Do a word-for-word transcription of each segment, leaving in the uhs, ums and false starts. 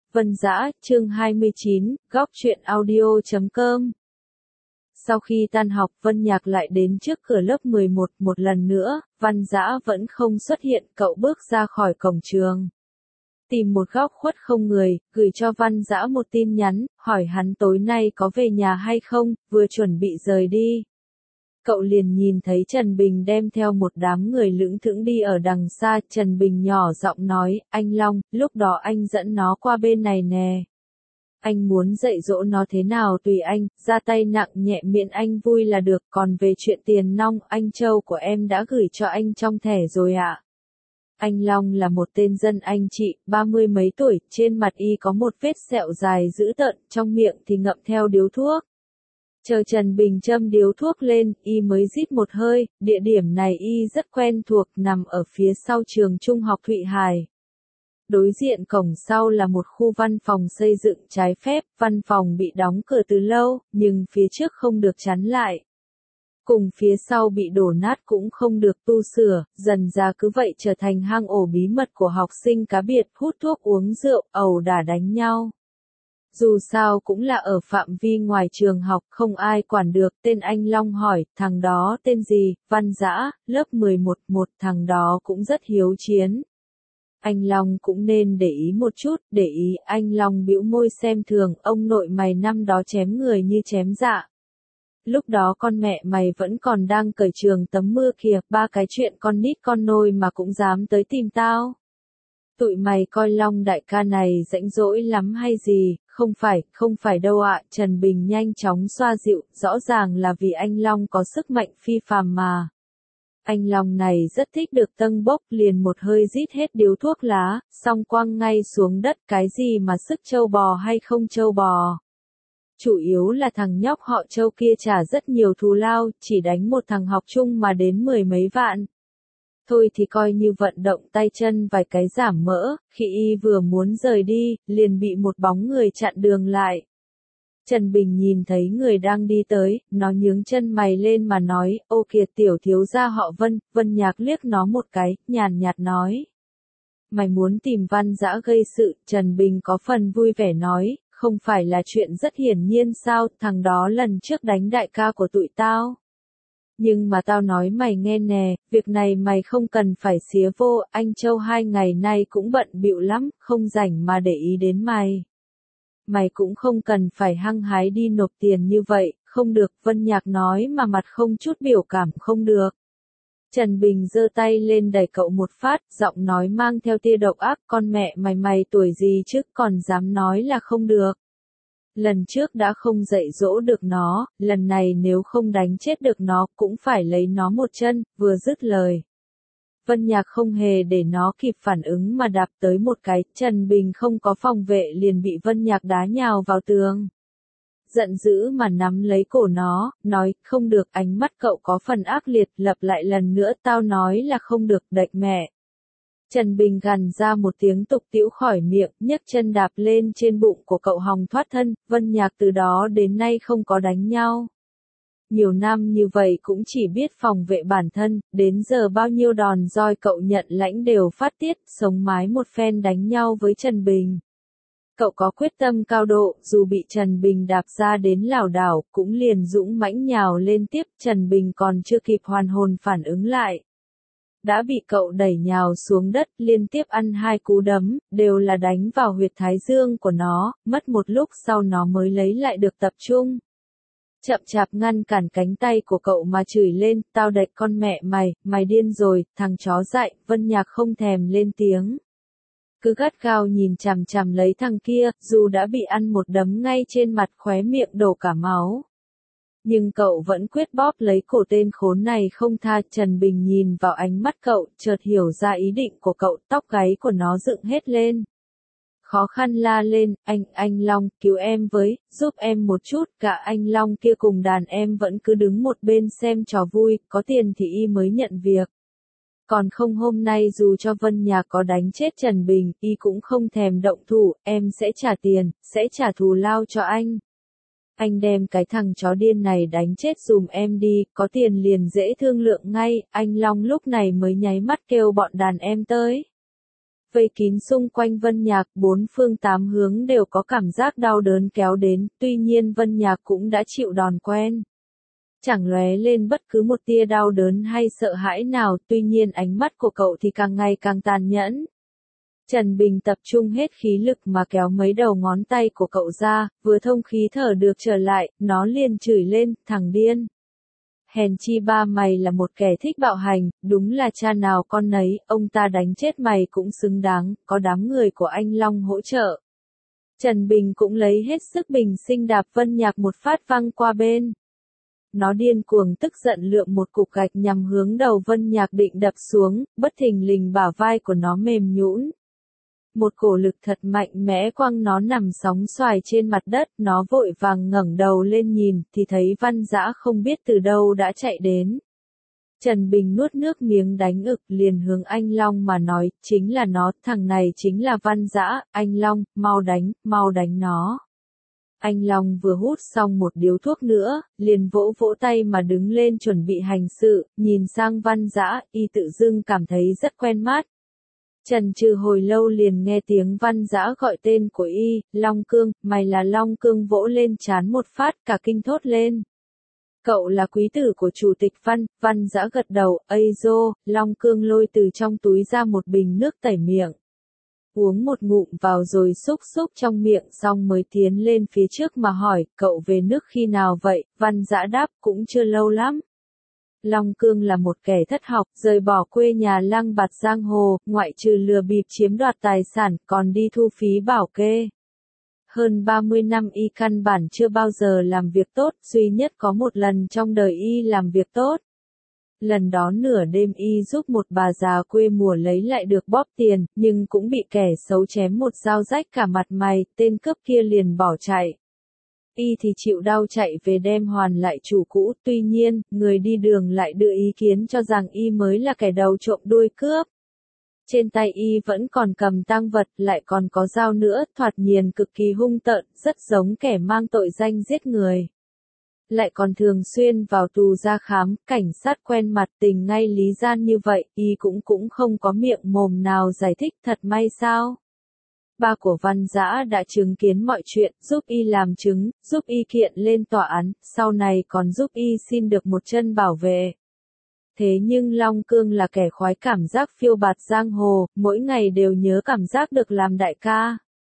Vân Dã, chương hai mươi chín, góc truyện audio chấm com. Sau khi tan học, Vân Nhạc lại đến trước cửa lớp mười một, một lần nữa, Văn Dã vẫn không xuất hiện, cậu bước ra khỏi cổng trường. Tìm một góc khuất không người, gửi cho Văn Dã một tin nhắn, hỏi hắn tối nay có về nhà hay không, vừa chuẩn bị rời đi. Cậu liền nhìn thấy Trần Bình đem theo một đám người lững thững đi ở đằng xa, Trần Bình nhỏ giọng nói, anh Long, lúc đó anh dẫn nó qua bên này nè. Anh muốn dạy dỗ nó thế nào tùy anh, ra tay nặng nhẹ miễn anh vui là được, còn về chuyện tiền nong, anh Châu của em đã gửi cho anh trong thẻ rồi ạ. Anh Long là một tên dân anh chị, ba mươi mấy tuổi, trên mặt y có một vết sẹo dài dữ tợn, trong miệng thì ngậm theo điếu thuốc. Chờ Trần Bình châm điếu thuốc lên, y mới rít một hơi, địa điểm này y rất quen thuộc, nằm ở phía sau trường trung học Thụy Hải. Đối diện cổng sau là một khu văn phòng xây dựng trái phép, văn phòng bị đóng cửa từ lâu, nhưng phía trước không được chắn lại. Cùng phía sau bị đổ nát cũng không được tu sửa, dần ra cứ vậy trở thành hang ổ bí mật của học sinh cá biệt, hút thuốc uống rượu, ẩu đả đánh nhau. Dù sao cũng là ở phạm vi ngoài trường học, không ai quản được, tên anh Long hỏi, thằng đó tên gì, Văn Dã, lớp mười một, một thằng đó cũng rất hiếu chiến. Anh Long cũng nên để ý một chút, để ý, anh Long bĩu môi xem thường, ông nội mày năm đó chém người như chém dạ. Lúc đó con mẹ mày vẫn còn đang cởi trường tấm mưa kìa, ba cái chuyện con nít con nôi mà cũng dám tới tìm tao. Tụi mày coi Long đại ca này rãnh rỗi lắm hay gì, không phải, không phải đâu ạ, Trần Bình nhanh chóng xoa dịu, rõ ràng là vì anh Long có sức mạnh phi phàm mà. Anh Long này rất thích được tâng bốc, liền một hơi rít hết điếu thuốc lá, xong quăng ngay xuống đất, cái gì mà sức trâu bò hay không trâu bò. Chủ yếu là thằng nhóc họ Châu kia trả rất nhiều thù lao, chỉ đánh một thằng học chung mà đến mười mấy vạn. Thôi thì coi như vận động tay chân vài cái giảm mỡ, khi y vừa muốn rời đi, liền bị một bóng người chặn đường lại. Trần Bình nhìn thấy người đang đi tới, nó nhướng chân mày lên mà nói, ô kìa tiểu thiếu gia họ Vân, Vân Nhạc liếc nó một cái, nhàn nhạt nói. Mày muốn tìm Văn Dã gây sự, Trần Bình có phần vui vẻ nói, không phải là chuyện rất hiển nhiên sao, thằng đó lần trước đánh đại ca của tụi tao. Nhưng mà tao nói mày nghe nè, việc này mày không cần phải xía vô, anh Châu hai ngày nay cũng bận bịu lắm, không rảnh mà để ý đến mày. Mày cũng không cần phải hăng hái đi nộp tiền như vậy, không được, Vân Nhạc nói mà mặt không chút biểu cảm, không được. Trần Bình giơ tay lên đẩy cậu một phát, giọng nói mang theo tia độc ác, con mẹ mày mày tuổi gì chứ còn dám nói là không được. Lần trước đã không dạy dỗ được nó, lần này nếu không đánh chết được nó cũng phải lấy nó một chân, vừa dứt lời. Vân Nhạc không hề để nó kịp phản ứng mà đạp tới một cái, Trần Bình không có phòng vệ liền bị Vân Nhạc đá nhào vào tường. Giận dữ mà nắm lấy cổ nó, nói, không được, ánh mắt cậu có phần ác liệt, lặp lại lần nữa, tao nói là không được, đạch mẹ. Trần Bình gằn ra một tiếng tục tĩu khỏi miệng, nhấc chân đạp lên trên bụng của cậu hòng thoát thân, Vân Nhạc từ đó đến nay không có đánh nhau. Nhiều năm như vậy cũng chỉ biết phòng vệ bản thân, đến giờ bao nhiêu đòn roi cậu nhận lãnh đều phát tiết, sống mái một phen đánh nhau với Trần Bình. Cậu có quyết tâm cao độ, dù bị Trần Bình đạp ra đến lảo đảo, cũng liền dũng mãnh nhào lên tiếp, Trần Bình còn chưa kịp hoàn hồn phản ứng lại. Đã bị cậu đẩy nhào xuống đất, liên tiếp ăn hai cú đấm, đều là đánh vào huyệt thái dương của nó, mất một lúc sau nó mới lấy lại được tập trung. Chậm chạp ngăn cản cánh tay của cậu mà chửi lên, tao đạch con mẹ mày, mày điên rồi, thằng chó dại, Vân Nhạc không thèm lên tiếng. Cứ gắt gao nhìn chằm chằm lấy thằng kia, dù đã bị ăn một đấm ngay trên mặt, khóe miệng đổ cả máu. Nhưng cậu vẫn quyết bóp lấy cổ tên khốn này không tha. Trần Bình nhìn vào ánh mắt cậu, chợt hiểu ra ý định của cậu, tóc gáy của nó dựng hết lên. Khó khăn la lên, anh, anh Long, cứu em với, giúp em một chút, cả anh Long kia cùng đàn em vẫn cứ đứng một bên xem trò vui, có tiền thì y mới nhận việc. Còn không hôm nay dù cho Vân Nhạc có đánh chết Trần Bình, y cũng không thèm động thủ, em sẽ trả tiền, sẽ trả thù lao cho anh. Anh đem cái thằng chó điên này đánh chết dùm em đi, có tiền liền dễ thương lượng ngay, anh Long lúc này mới nháy mắt kêu bọn đàn em tới. vây kín xung quanh Vân Nhạc, bốn phương tám hướng đều có cảm giác đau đớn kéo đến, tuy nhiên Vân Nhạc cũng đã chịu đòn quen. Chẳng lóe lên bất cứ một tia đau đớn hay sợ hãi nào, tuy nhiên ánh mắt của cậu thì càng ngày càng tàn nhẫn. Trần Bình tập trung hết khí lực mà kéo mấy đầu ngón tay của cậu ra, vừa thông khí thở được trở lại, nó liền chửi lên, thằng điên. Hèn chi ba mày là một kẻ thích bạo hành, đúng là cha nào con nấy, ông ta đánh chết mày cũng xứng đáng, có đám người của anh Long hỗ trợ. Trần Bình cũng lấy hết sức bình sinh đạp Vân Nhạc một phát văng qua bên. Nó điên cuồng tức giận lượm một cục gạch nhằm hướng đầu Vân Nhạc định đập xuống, bất thình lình bả vai của nó mềm nhũn. Một cổ lực thật mạnh mẽ quăng nó nằm sóng xoài trên mặt đất, nó vội vàng ngẩng đầu lên nhìn, thì thấy Văn Dã không biết từ đâu đã chạy đến. Trần Bình nuốt nước miếng đánh ực liền hướng anh Long mà nói, chính là nó, thằng này chính là Văn Dã, anh Long, mau đánh, mau đánh nó. Anh Long vừa hút xong một điếu thuốc nữa, liền vỗ vỗ tay mà đứng lên chuẩn bị hành sự, nhìn sang Văn Dã, y tự dưng cảm thấy rất quen mắt. Trần trừ hồi lâu liền nghe tiếng Văn Dã gọi tên của y, Long Cương, mày là Long Cương, vỗ lên trán một phát, cả kinh thốt lên. Cậu là quý tử của chủ tịch Văn, Văn Dã gật đầu, ây dô, Long Cương lôi từ trong túi ra một bình nước tẩy miệng. Uống một ngụm vào rồi xúc xúc trong miệng xong mới tiến lên phía trước mà hỏi, cậu về nước khi nào vậy, Văn Dã đáp, cũng chưa lâu lắm. Long Cương là một kẻ thất học, rời bỏ quê nhà lang bạt giang hồ, ngoại trừ lừa bịp chiếm đoạt tài sản, còn đi thu phí bảo kê. Hơn ba mươi năm y căn bản chưa bao giờ làm việc tốt, duy nhất có một lần trong đời y làm việc tốt. Lần đó nửa đêm y giúp một bà già quê mùa lấy lại được bóp tiền, nhưng cũng bị kẻ xấu chém một dao rách cả mặt mày, tên cướp kia liền bỏ chạy. Y thì chịu đau chạy về đem hoàn lại chủ cũ, tuy nhiên, người đi đường lại đưa ý kiến cho rằng y mới là kẻ đầu trộm đuôi cướp. Trên tay y vẫn còn cầm tang vật, lại còn có dao nữa, thoạt nhìn cực kỳ hung tợn, rất giống kẻ mang tội danh giết người. Lại còn thường xuyên vào tù ra khám, cảnh sát quen mặt tình ngay lý gian như vậy, y cũng cũng không có miệng mồm nào giải thích, thật may sao. Ba của Văn Dã đã chứng kiến mọi chuyện, giúp y làm chứng, giúp y kiện lên tòa án, sau này còn giúp y xin được một chân bảo vệ. Thế nhưng Long Cương là kẻ khoái cảm giác phiêu bạt giang hồ, mỗi ngày đều nhớ cảm giác được làm đại ca.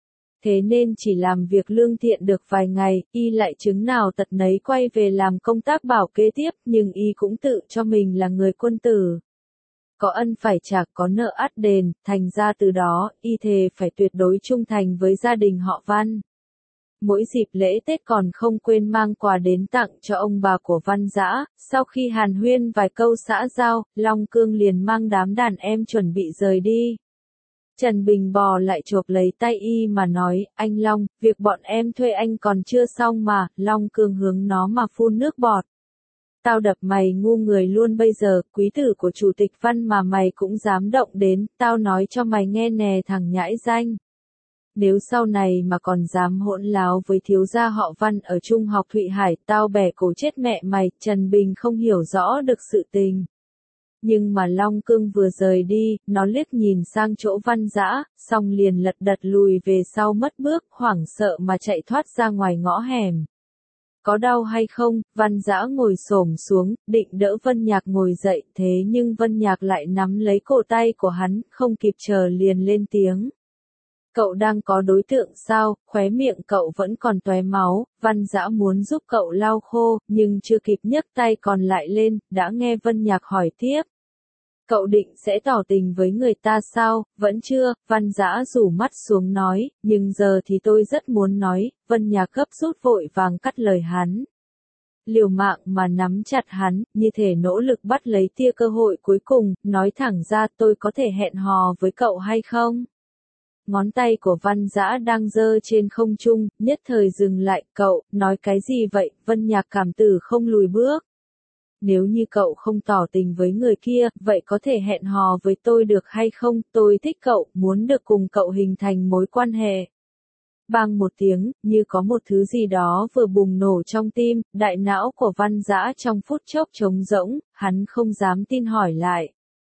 Thế nên chỉ làm việc lương thiện được vài ngày, y lại chứng nào tật nấy quay về làm công tác bảo kê tiếp, nhưng y cũng tự cho mình là người quân tử. Có ân phải trả, có nợ ắt đền, thành ra từ đó, y thề phải tuyệt đối trung thành với gia đình họ Văn. Mỗi dịp lễ Tết còn không quên mang quà đến tặng cho ông bà của Văn Dã, sau khi hàn huyên vài câu xã giao, Long Cương liền mang đám đàn em chuẩn bị rời đi. Trần Bình bò lại chộp lấy tay y mà nói, anh Long, việc bọn em thuê anh còn chưa xong mà, Long Cương hướng nó mà phun nước bọt. Tao đập mày ngu người luôn bây giờ, quý tử của chủ tịch Văn mà mày cũng dám động đến, tao nói cho mày nghe nè thằng nhãi danh. Nếu sau này mà còn dám hỗn láo với thiếu gia họ Văn ở Trung học Thụy Hải, tao bẻ cổ chết mẹ mày, Trần Bình không hiểu rõ được sự tình. Nhưng mà Long Cương vừa rời đi, nó liếc nhìn sang chỗ Văn Dã, xong liền lật đật lùi về sau mất bước, hoảng sợ mà chạy thoát ra ngoài ngõ hẻm. Có đau hay không, Văn Dã ngồi xổm xuống, định đỡ Vân Nhạc ngồi dậy, thế nhưng Vân Nhạc lại nắm lấy cổ tay của hắn, không kịp chờ liền lên tiếng. Cậu đang có đối tượng sao, khóe miệng cậu vẫn còn tóe máu, Văn Dã muốn giúp cậu lau khô, nhưng chưa kịp nhấc tay còn lại lên, đã nghe Vân Nhạc hỏi tiếp. Cậu định sẽ tỏ tình với người ta sao, vẫn chưa, Văn Dã rủ mắt xuống nói, nhưng giờ thì tôi rất muốn nói, Vân Nhạc gấp rút vội vàng cắt lời hắn. Liều mạng mà nắm chặt hắn, như thể nỗ lực bắt lấy tia cơ hội cuối cùng, nói thẳng ra tôi có thể hẹn hò với cậu hay không? Ngón tay của Văn Dã đang giơ trên không trung, nhất thời dừng lại, cậu, nói cái gì vậy, Vân Nhạc cảm tử không lùi bước. Nếu như cậu không tỏ tình với người kia, vậy có thể hẹn hò với tôi được hay không, tôi thích cậu, muốn được cùng cậu hình thành mối quan hệ. Bang một tiếng, như có một thứ gì đó vừa bùng nổ trong tim, đại não của Văn Dã trong phút chốc trống rỗng, hắn không dám tin hỏi lại.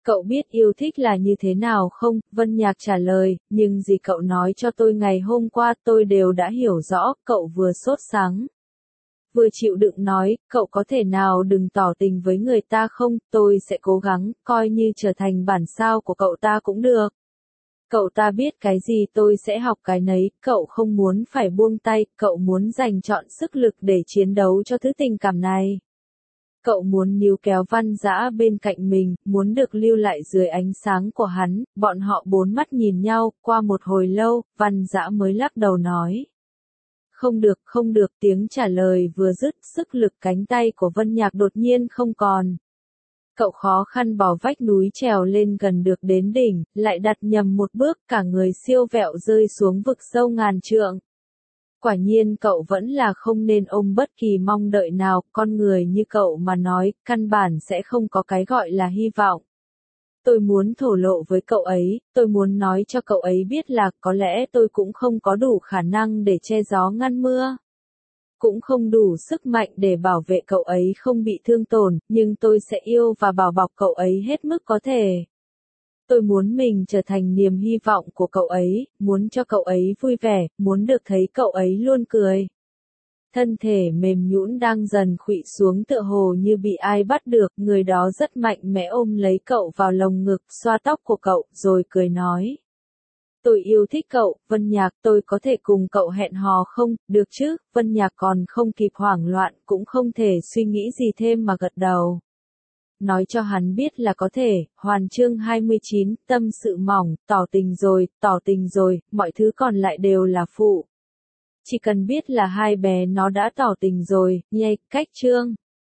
Cậu biết yêu thích là như thế nào không? Vân Nhạc trả lời, nhưng gì cậu nói cho tôi ngày hôm qua tôi đều đã hiểu rõ, cậu vừa sốt sắng. Vừa chịu đựng nói, cậu có thể nào đừng tỏ tình với người ta không, tôi sẽ cố gắng, coi như trở thành bản sao của cậu ta cũng được. Cậu ta biết cái gì tôi sẽ học cái nấy, cậu không muốn phải buông tay, cậu muốn dành trọn sức lực để chiến đấu cho thứ tình cảm này. Cậu muốn níu kéo Văn Dã bên cạnh mình, muốn được lưu lại dưới ánh sáng của hắn, bọn họ bốn mắt nhìn nhau, qua một hồi lâu, Văn Dã mới lắc đầu nói. Không được, không được, tiếng trả lời vừa dứt, sức lực cánh tay của Vân Nhạc đột nhiên không còn. Cậu khó khăn bò vách núi trèo lên gần được đến đỉnh, lại đặt nhầm một bước, cả người siêu vẹo rơi xuống vực sâu ngàn trượng. Quả nhiên cậu vẫn là không nên ôm bất kỳ mong đợi nào, con người như cậu mà nói, căn bản sẽ không có cái gọi là hy vọng. Tôi muốn thổ lộ với cậu ấy, tôi muốn nói cho cậu ấy biết là có lẽ tôi cũng không có đủ khả năng để che gió ngăn mưa. Cũng không đủ sức mạnh để bảo vệ cậu ấy không bị thương tổn, nhưng tôi sẽ yêu và bảo bọc cậu ấy hết mức có thể. Tôi muốn mình trở thành niềm hy vọng của cậu ấy, muốn cho cậu ấy vui vẻ, muốn được thấy cậu ấy luôn cười. Thân thể mềm nhũn đang dần khuỵu xuống tựa hồ như bị ai bắt được, người đó rất mạnh mẽ ôm lấy cậu vào lồng ngực, xoa tóc của cậu, rồi cười nói. Tôi yêu thích cậu, Vân Nhạc, tôi có thể cùng cậu hẹn hò không, được chứ, Vân Nhạc còn không kịp hoảng loạn, cũng không thể suy nghĩ gì thêm mà gật đầu. Nói cho hắn biết là có thể, Hoàn chương hai mươi chín, tâm sự mỏng, tỏ tình rồi, tỏ tình rồi, mọi thứ còn lại đều là phụ. Chỉ cần biết là hai bé nó đã tỏ tình rồi, nhây, cách chương.